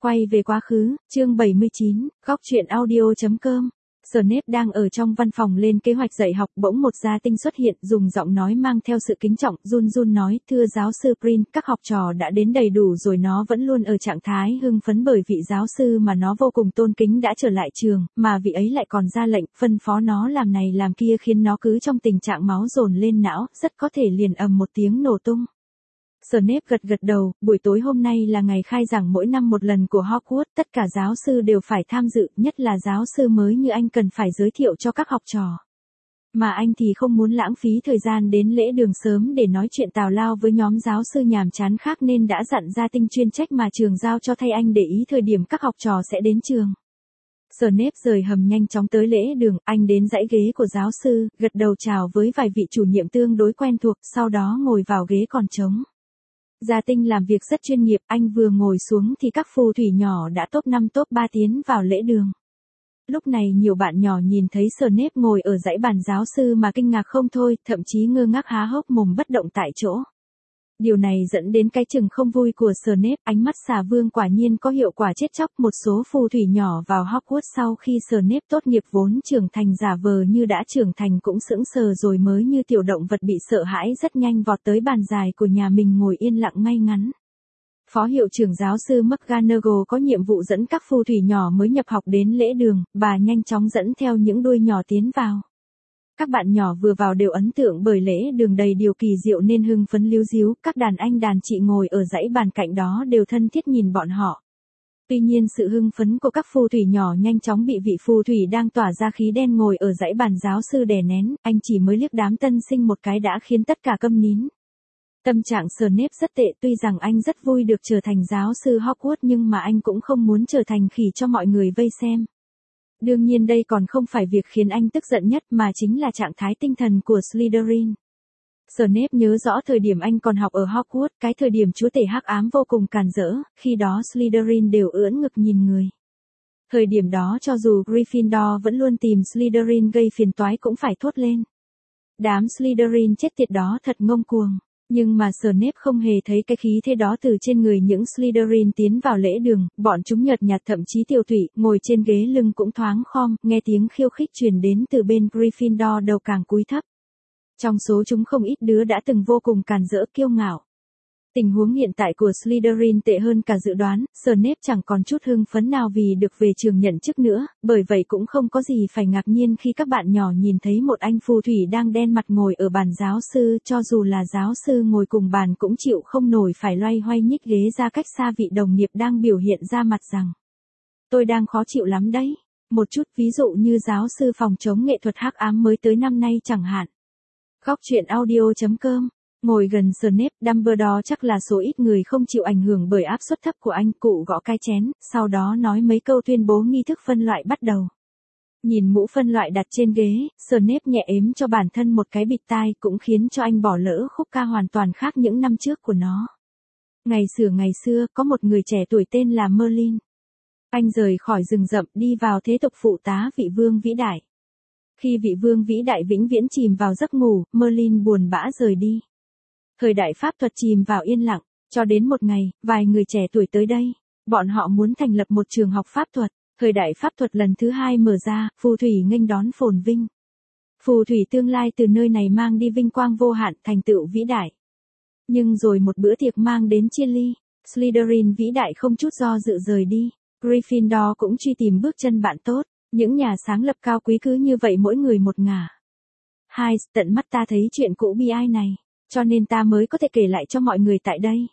Quay về quá khứ, chương 79, góc truyện audio.com. Snape đang ở trong văn phòng lên kế hoạch dạy học, bỗng một gia tinh xuất hiện, dùng giọng nói mang theo sự kính trọng, run run nói, thưa giáo sư Prin, các học trò đã đến đầy đủ rồi. Nó vẫn luôn ở trạng thái hưng phấn bởi vị giáo sư mà nó vô cùng tôn kính đã trở lại trường, mà vị ấy lại còn ra lệnh, phân phó nó làm này làm kia, khiến nó cứ trong tình trạng máu dồn lên não, rất có thể liền ầm một tiếng nổ tung. Snape gật đầu, buổi tối hôm nay là ngày khai giảng mỗi năm một lần của Hogwarts, tất cả giáo sư đều phải tham dự, nhất là giáo sư mới như anh cần phải giới thiệu cho các học trò. Mà anh thì không muốn lãng phí thời gian đến lễ đường sớm để nói chuyện tào lao với nhóm giáo sư nhàm chán khác nên đã dặn gia tinh chuyên trách mà trường giao cho thay anh để ý thời điểm các học trò sẽ đến trường. Snape rời hầm nhanh chóng tới lễ đường, anh đến dãy ghế của giáo sư, gật đầu chào với vài vị chủ nhiệm tương đối quen thuộc, sau đó ngồi vào ghế còn trống. Gia tinh làm việc rất chuyên nghiệp, anh vừa ngồi xuống thì các phù thủy nhỏ đã top 5 top 3 tiến vào lễ đường. Lúc này nhiều bạn nhỏ nhìn thấy Snape ngồi ở dãy bàn giáo sư mà kinh ngạc không thôi, thậm chí ngơ ngác há hốc mồm bất động tại chỗ. Điều này dẫn đến cái chừng không vui của Snape, ánh mắt xà vương quả nhiên có hiệu quả chết chóc. Một số phù thủy nhỏ vào Hogwarts sau khi Snape tốt nghiệp vốn trưởng thành giả vờ như đã trưởng thành cũng sững sờ rồi mới như tiểu động vật bị sợ hãi rất nhanh vọt tới bàn dài của nhà mình ngồi yên lặng ngay ngắn. Phó hiệu trưởng giáo sư McGonagall có nhiệm vụ dẫn các phù thủy nhỏ mới nhập học đến lễ đường, bà nhanh chóng dẫn theo những đuôi nhỏ tiến vào. Các bạn nhỏ vừa vào đều ấn tượng bởi lễ đường đầy điều kỳ diệu nên hưng phấn líu ríu, các đàn anh đàn chị ngồi ở dãy bàn cạnh đó đều thân thiết nhìn bọn họ. Tuy nhiên sự hưng phấn của các phù thủy nhỏ nhanh chóng bị vị phù thủy đang tỏa ra khí đen ngồi ở dãy bàn giáo sư đè nén, anh chỉ mới liếc đám tân sinh một cái đã khiến tất cả câm nín. Tâm trạng Snape rất tệ, tuy rằng anh rất vui được trở thành giáo sư Hogwarts nhưng mà anh cũng không muốn trở thành khỉ cho mọi người vây xem. Đương nhiên đây còn không phải việc khiến anh tức giận nhất mà chính là trạng thái tinh thần của Slytherin. Snape nhớ rõ thời điểm anh còn học ở Hogwarts, cái thời điểm chúa tể hắc ám vô cùng càn rỡ, khi đó Slytherin đều ưỡn ngực nhìn người. Thời điểm đó cho dù Gryffindor vẫn luôn tìm Slytherin gây phiền toái cũng phải thốt lên. Đám Slytherin chết tiệt đó thật ngông cuồng. Nhưng mà Snape không hề thấy cái khí thế đó từ trên người những Slytherin tiến vào lễ đường, bọn chúng nhợt nhạt thậm chí tiêu tụy, ngồi trên ghế lưng cũng thoáng khom, nghe tiếng khiêu khích truyền đến từ bên Gryffindor đầu càng cúi thấp. Trong số chúng không ít đứa đã từng vô cùng càn rỡ kiêu ngạo. Tình huống hiện tại của Slytherin tệ hơn cả dự đoán, Snape chẳng còn chút hưng phấn nào vì được về trường nhận chức nữa, bởi vậy cũng không có gì phải ngạc nhiên khi các bạn nhỏ nhìn thấy một anh phù thủy đang đen mặt ngồi ở bàn giáo sư, cho dù là giáo sư ngồi cùng bàn cũng chịu không nổi phải loay hoay nhích ghế ra cách xa vị đồng nghiệp đang biểu hiện ra mặt rằng: tôi đang khó chịu lắm đấy. Một chút ví dụ như giáo sư phòng chống nghệ thuật hắc ám mới tới năm nay chẳng hạn. Góc truyện audio.com. Ngồi gần Snape, Dumbledore chắc là số ít người không chịu ảnh hưởng bởi áp suất thấp của anh. Cụ gõ cái chén, sau đó nói mấy câu tuyên bố nghi thức phân loại bắt đầu. Nhìn mũ phân loại đặt trên ghế, Snape nhẹ ếm cho bản thân một cái bịt tai cũng khiến cho anh bỏ lỡ khúc ca hoàn toàn khác những năm trước của nó. Ngày xưa, có một người trẻ tuổi tên là Merlin. Anh rời khỏi rừng rậm đi vào thế tục phụ tá vị vương vĩ đại. Khi vị vương vĩ đại vĩnh viễn chìm vào giấc ngủ, Merlin buồn bã rời đi. Thời đại pháp thuật chìm vào yên lặng, cho đến một ngày, vài người trẻ tuổi tới đây. Bọn họ muốn thành lập một trường học pháp thuật. Thời đại pháp thuật lần thứ 2 mở ra, phù thủy nghênh đón phồn vinh. Phù thủy tương lai từ nơi này mang đi vinh quang vô hạn, thành tựu vĩ đại. Nhưng rồi một bữa tiệc mang đến chia ly, Slytherin vĩ đại không chút do dự rời đi. Gryffindor cũng truy tìm bước chân bạn tốt. Những nhà sáng lập cao quý cứ như vậy mỗi người một ngả. Hai, tận mắt ta thấy chuyện cũ bi ai này, cho nên ta mới có thể kể lại cho mọi người tại đây.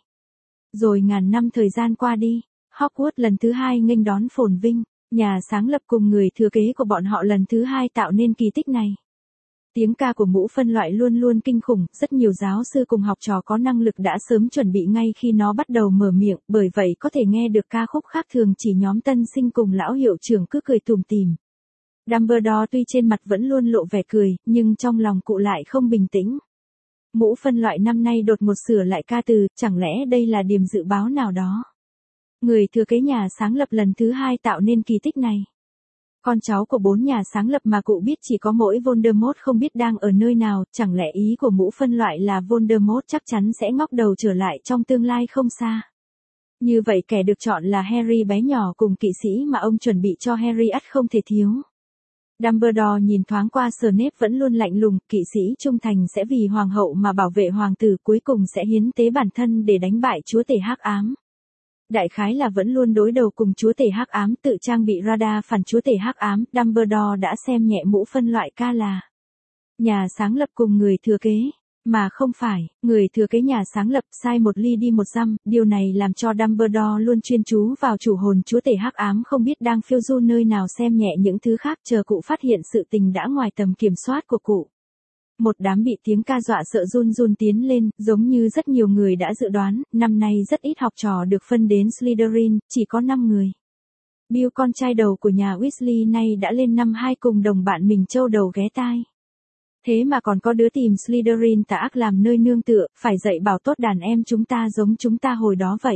Rồi ngàn năm thời gian qua đi, Hogwarts lần thứ 2 nghênh đón phồn vinh, nhà sáng lập cùng người thừa kế của bọn họ lần thứ 2 tạo nên kỳ tích này. Tiếng ca của mũ phân loại luôn luôn kinh khủng, rất nhiều giáo sư cùng học trò có năng lực đã sớm chuẩn bị ngay khi nó bắt đầu mở miệng, bởi vậy có thể nghe được ca khúc khác thường chỉ nhóm tân sinh cùng lão hiệu trưởng cứ cười tủm tỉm. Dumbledore tuy trên mặt vẫn luôn lộ vẻ cười, nhưng trong lòng cụ lại không bình tĩnh. Mũ phân loại năm nay đột ngột sửa lại ca từ, chẳng lẽ đây là điểm dự báo nào đó? Người thừa kế nhà sáng lập lần thứ 2 tạo nên kỳ tích này. Con cháu của 4 nhà sáng lập mà cụ biết chỉ có mỗi Voldemort không biết đang ở nơi nào, chẳng lẽ ý của mũ phân loại là Voldemort chắc chắn sẽ ngóc đầu trở lại trong tương lai không xa. Như vậy kẻ được chọn là Harry bé nhỏ cùng kỵ sĩ mà ông chuẩn bị cho Harry ắt không thể thiếu. Dumbledore nhìn thoáng qua Snape vẫn luôn lạnh lùng, kỵ sĩ trung thành sẽ vì hoàng hậu mà bảo vệ hoàng tử, cuối cùng sẽ hiến tế bản thân để đánh bại chúa tể hắc ám. Đại khái là vẫn luôn đối đầu cùng chúa tể hắc ám, tự trang bị radar phản chúa tể hắc ám. Dumbledore đã xem nhẹ mũ phân loại ca là nhà sáng lập cùng người thừa kế, mà không phải người thừa kế nhà sáng lập, sai một ly đi một dăm. Điều này làm cho Dumbledore luôn chuyên chú vào chủ hồn chúa tể hắc ám, không biết đang phiêu du nơi nào xem nhẹ những thứ khác, chờ cụ phát hiện sự tình đã ngoài tầm kiểm soát của cụ. Một đám bị tiếng ca dọa sợ run run tiến lên, giống như rất nhiều người đã dự đoán, năm nay rất ít học trò được phân đến Slytherin, chỉ có 5 người. Bill con trai đầu của nhà Weasley nay đã lên năm 2 cùng đồng bạn mình châu đầu ghé tai. Thế mà còn có đứa tìm Slytherin tà ác làm nơi nương tựa, phải dạy bảo tốt đàn em chúng ta giống chúng ta hồi đó vậy.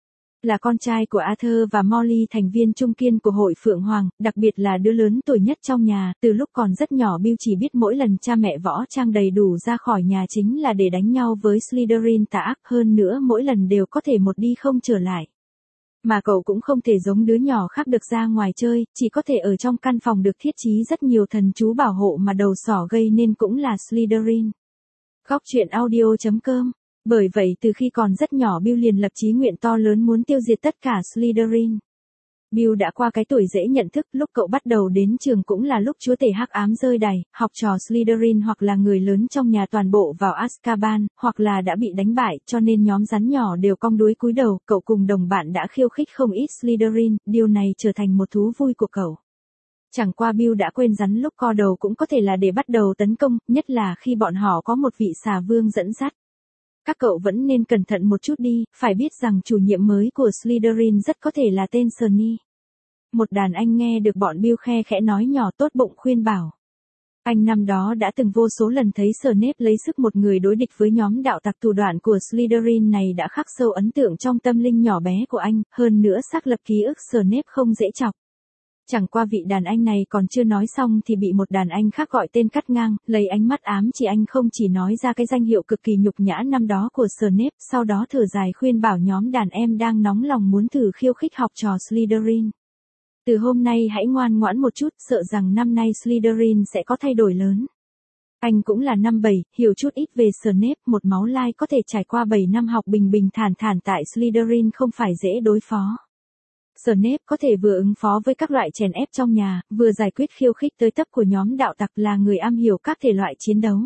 Là con trai của Arthur và Molly, thành viên trung kiên của hội Phượng Hoàng, đặc biệt là đứa lớn tuổi nhất trong nhà. Từ lúc còn rất nhỏ Bill chỉ biết mỗi lần cha mẹ võ trang đầy đủ ra khỏi nhà chính là để đánh nhau với Slytherin tà ác, hơn nữa mỗi lần đều có thể một đi không trở lại. Mà cậu cũng không thể giống đứa nhỏ khác được ra ngoài chơi, chỉ có thể ở trong căn phòng được thiết trí rất nhiều thần chú bảo hộ mà đầu sỏ gây nên cũng là Slytherin. Góc truyện audio.com. Bởi vậy từ khi còn rất nhỏ Bill liền lập chí nguyện to lớn muốn tiêu diệt tất cả Slytherin. Bill đã qua cái tuổi dễ nhận thức, lúc cậu bắt đầu đến trường cũng là lúc chúa tể hắc ám rơi đày, học trò Slytherin hoặc là người lớn trong nhà toàn bộ vào Azkaban, hoặc là đã bị đánh bại, cho nên nhóm rắn nhỏ đều cong đuôi cúi đầu. Cậu cùng đồng bạn đã khiêu khích không ít Slytherin, điều này trở thành một thú vui của cậu. Chẳng qua Bill đã quên rắn lúc co đầu cũng có thể là để bắt đầu tấn công, nhất là khi bọn họ có một vị xà vương dẫn dắt. Các cậu vẫn nên cẩn thận một chút đi, phải biết rằng chủ nhiệm mới của Slytherin rất có thể là tên Sunny. Một đàn anh nghe được bọn Bill khe khẽ nói nhỏ tốt bụng khuyên bảo. Anh năm đó đã từng vô số lần thấy Snape lấy sức một người đối địch với nhóm đạo tặc, thủ đoạn của Slytherin này đã khắc sâu ấn tượng trong tâm linh nhỏ bé của anh, hơn nữa xác lập ký ức Snape không dễ chọc. Chẳng qua vị đàn anh này còn chưa nói xong thì bị một đàn anh khác gọi tên cắt ngang, lấy ánh mắt ám chỉ anh không chỉ nói ra cái danh hiệu cực kỳ nhục nhã năm đó của Snape, sau đó thở dài khuyên bảo nhóm đàn em đang nóng lòng muốn thử khiêu khích học trò Slytherin. Từ hôm nay hãy ngoan ngoãn một chút, sợ rằng năm nay Slytherin sẽ có thay đổi lớn. Anh cũng là năm 7, hiểu chút ít về Snape, một máu lai có thể trải qua 7 năm học bình bình thản thản tại Slytherin không phải dễ đối phó. Snape có thể vừa ứng phó với các loại chèn ép trong nhà, vừa giải quyết khiêu khích tới tấp của nhóm đạo tặc, là người am hiểu các thể loại chiến đấu.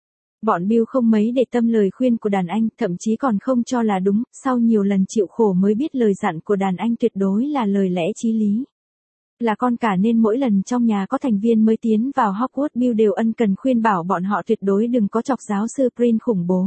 Bọn Bill không mấy để tâm lời khuyên của đàn anh, thậm chí còn không cho là đúng, sau nhiều lần chịu khổ mới biết lời dặn của đàn anh tuyệt đối là lời lẽ chí lý. Là con cả nên mỗi lần trong nhà có thành viên mới tiến vào Hogwarts Bill đều ân cần khuyên bảo bọn họ tuyệt đối đừng có chọc giáo sư Prin khủng bố.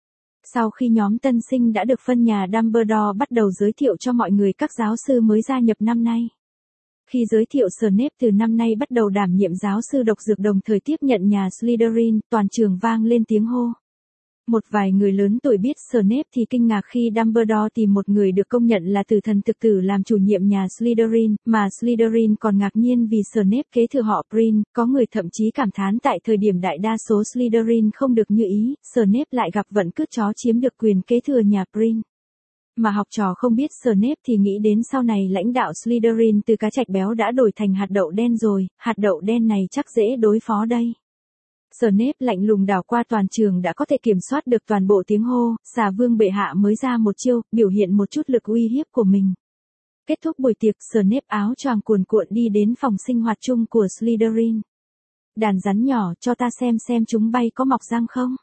Sau khi nhóm tân sinh đã được phân nhà, Dumbledore bắt đầu giới thiệu cho mọi người các giáo sư mới gia nhập năm nay. Khi giới thiệu Snape từ năm nay bắt đầu đảm nhiệm giáo sư độc dược đồng thời tiếp nhận nhà Slytherin, toàn trường vang lên tiếng hô. Một vài người lớn tuổi biết Snape thì kinh ngạc khi Dumbledore tìm một người được công nhận là tử thần thực tử làm chủ nhiệm nhà Slytherin, mà Slytherin còn ngạc nhiên vì Snape kế thừa họ Prin, có người thậm chí cảm thán tại thời điểm đại đa số Slytherin không được như ý, Snape lại gặp vận cướp chó chiếm được quyền kế thừa nhà Prin. Mà học trò không biết Snape thì nghĩ đến sau này lãnh đạo Slytherin từ cá trạch béo đã đổi thành hạt đậu đen rồi, hạt đậu đen này chắc dễ đối phó đây. Snape lạnh lùng đảo qua toàn trường đã có thể kiểm soát được toàn bộ tiếng hô, xà vương bệ hạ mới ra một chiêu, biểu hiện một chút lực uy hiếp của mình. Kết thúc buổi tiệc, Snape áo choàng cuồn cuộn đi đến phòng sinh hoạt chung của Slytherin. Đàn rắn nhỏ, cho ta xem chúng bay có mọc răng không?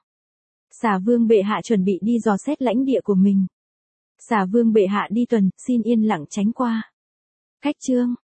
Xà vương bệ hạ chuẩn bị đi dò xét lãnh địa của mình. Xà vương bệ hạ đi tuần, xin yên lặng tránh qua. Khách chương.